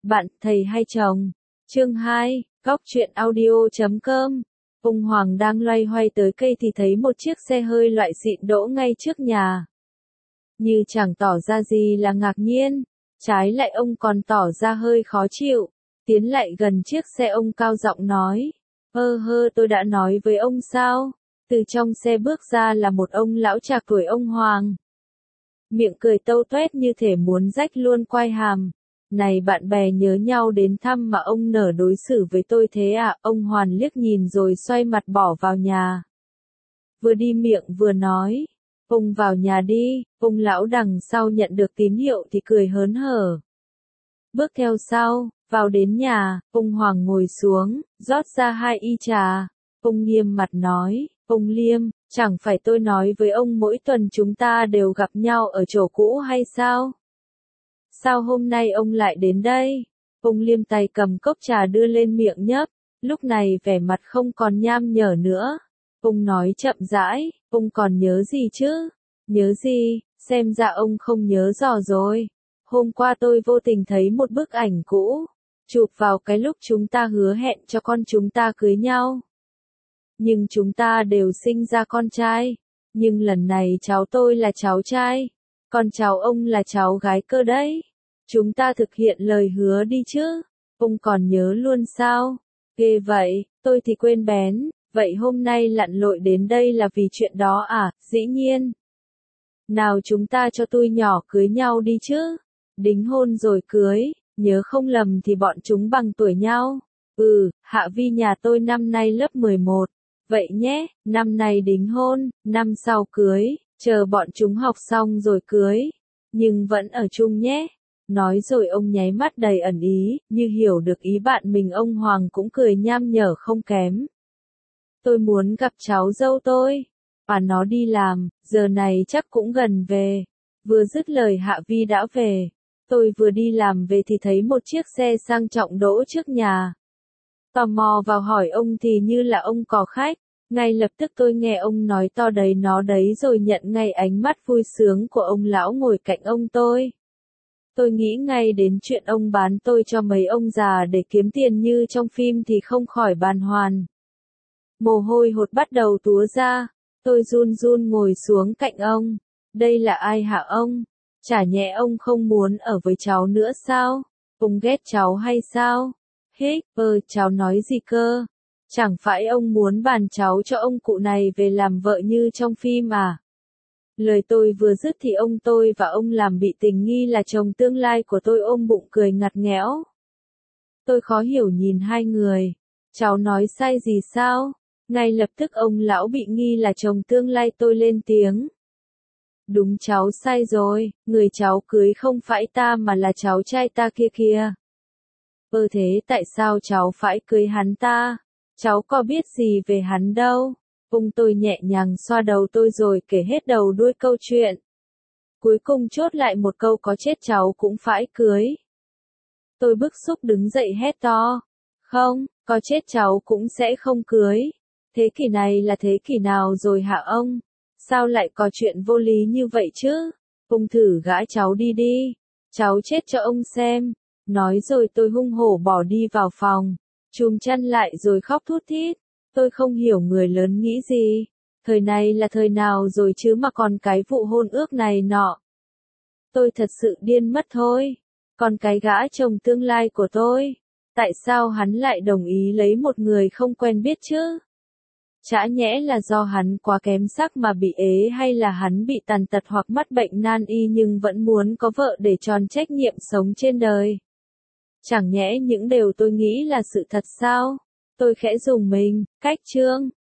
Bạn, thầy hay chồng. Chương 2, Góc truyện audio.com. Ông Hoàng đang loay hoay tới cây thì thấy một chiếc xe hơi loại xịn đỗ ngay trước nhà. Như chẳng tỏ ra gì là ngạc nhiên, trái lại ông còn tỏ ra hơi khó chịu, tiến lại gần chiếc xe ông cao giọng nói. Tôi đã nói với ông sao? Từ trong xe bước ra là một ông lão trạc tuổi ông Hoàng. Miệng cười tâu tuét như thể muốn rách luôn quai hàm. Này bạn bè nhớ nhau đến thăm mà ông nỡ đối xử với tôi thế à? Ông Hoàn liếc nhìn rồi xoay mặt bỏ vào nhà. Vừa đi miệng vừa nói. Ông vào nhà đi. Ông lão đằng sau nhận được tín hiệu thì cười hớn hở. Bước theo sau, vào đến nhà, ông Hoàng ngồi xuống, rót ra 2 ly trà. Ông nghiêm mặt nói, ông Liêm, chẳng phải tôi nói với ông mỗi tuần chúng ta đều gặp nhau ở chỗ cũ hay sao? Sao hôm nay ông lại đến đây? Ông Liêm tay cầm cốc trà đưa lên miệng nhấp, lúc này vẻ mặt không còn nham nhở nữa. Ông nói chậm rãi, ông còn nhớ gì chứ? Nhớ gì? Xem ra ông không nhớ rõ rồi. Hôm qua tôi vô tình thấy một bức ảnh cũ, chụp vào cái lúc chúng ta hứa hẹn cho con chúng ta cưới nhau. Nhưng chúng ta đều sinh ra con trai, nhưng lần này cháu tôi là cháu trai, còn cháu ông là cháu gái cơ đấy. Chúng ta thực hiện lời hứa đi chứ, ông còn nhớ luôn sao? Ghê vậy, tôi thì quên bén, vậy hôm nay lặn lội đến đây là vì chuyện đó à? Dĩ nhiên. Nào chúng ta cho tôi nhỏ cưới nhau đi chứ, đính hôn rồi cưới, nhớ không lầm thì bọn chúng bằng tuổi nhau. Hạ Vi nhà tôi năm nay lớp 11. Vậy nhé, năm nay đính hôn, năm sau cưới, chờ bọn chúng học xong rồi cưới. Nhưng vẫn ở chung nhé. Nói rồi ông nháy mắt đầy ẩn ý, như hiểu được ý bạn mình. Ông Hoàng cũng cười nham nhở không kém. Tôi muốn gặp cháu dâu tôi. Và nó đi làm, giờ này chắc cũng gần về. Vừa dứt lời Hạ Vi đã về. Tôi vừa đi làm về thì thấy một chiếc xe sang trọng đỗ trước nhà. Tò mò vào hỏi ông thì như là ông có khách. Ngay lập tức tôi nghe ông nói to đấy nó đấy rồi nhận ngay ánh mắt vui sướng của ông lão ngồi cạnh ông tôi. Tôi nghĩ ngay đến chuyện ông bán tôi cho mấy ông già để kiếm tiền như trong phim thì không khỏi bàng hoàng. Mồ hôi hột bắt đầu túa ra, tôi run run ngồi xuống cạnh ông. Đây là ai hả ông? Chả nhẽ ông không muốn ở với cháu nữa sao? Ông ghét cháu hay sao? Cháu nói gì cơ? Chẳng phải ông muốn bàn cháu cho ông cụ này về làm vợ như trong phim à? Lời tôi vừa dứt thì ông tôi và ông làm bị tình nghi là chồng tương lai của tôi ôm bụng cười ngặt nghẽo. Tôi khó hiểu nhìn hai người. Cháu nói sai gì sao? Ngay lập tức ông lão bị nghi là chồng tương lai tôi lên tiếng. Đúng cháu sai rồi, người cháu cưới không phải ta mà là cháu trai ta kia kìa. Thế tại sao cháu phải cưới hắn ta? Cháu có biết gì về hắn đâu. Ông tôi nhẹ nhàng xoa đầu tôi rồi kể hết đầu đuôi câu chuyện. Cuối cùng chốt lại một câu có chết cháu cũng phải cưới. Tôi bức xúc đứng dậy hét to. Không, có chết cháu cũng sẽ không cưới. Thế kỷ này là thế kỷ nào rồi hả ông? Sao lại có chuyện vô lý như vậy chứ? Ông thử gãi cháu đi đi. Cháu chết cho ông xem. Nói rồi tôi hung hổ bỏ đi vào phòng. Chùm chăn lại rồi khóc thút thít. Tôi không hiểu người lớn nghĩ gì. Thời này là thời nào rồi chứ mà còn cái vụ hôn ước này nọ. Tôi thật sự điên mất thôi. Còn cái gã chồng tương lai của tôi, tại sao hắn lại đồng ý lấy một người không quen biết chứ? Chả nhẽ là do hắn quá kém sắc mà bị ế hay là hắn bị tàn tật hoặc mắc bệnh nan y nhưng vẫn muốn có vợ để tròn trách nhiệm sống trên đời? Chẳng nhẽ những điều tôi nghĩ là sự thật sao? Tôi khẽ rùng mình, cách chương.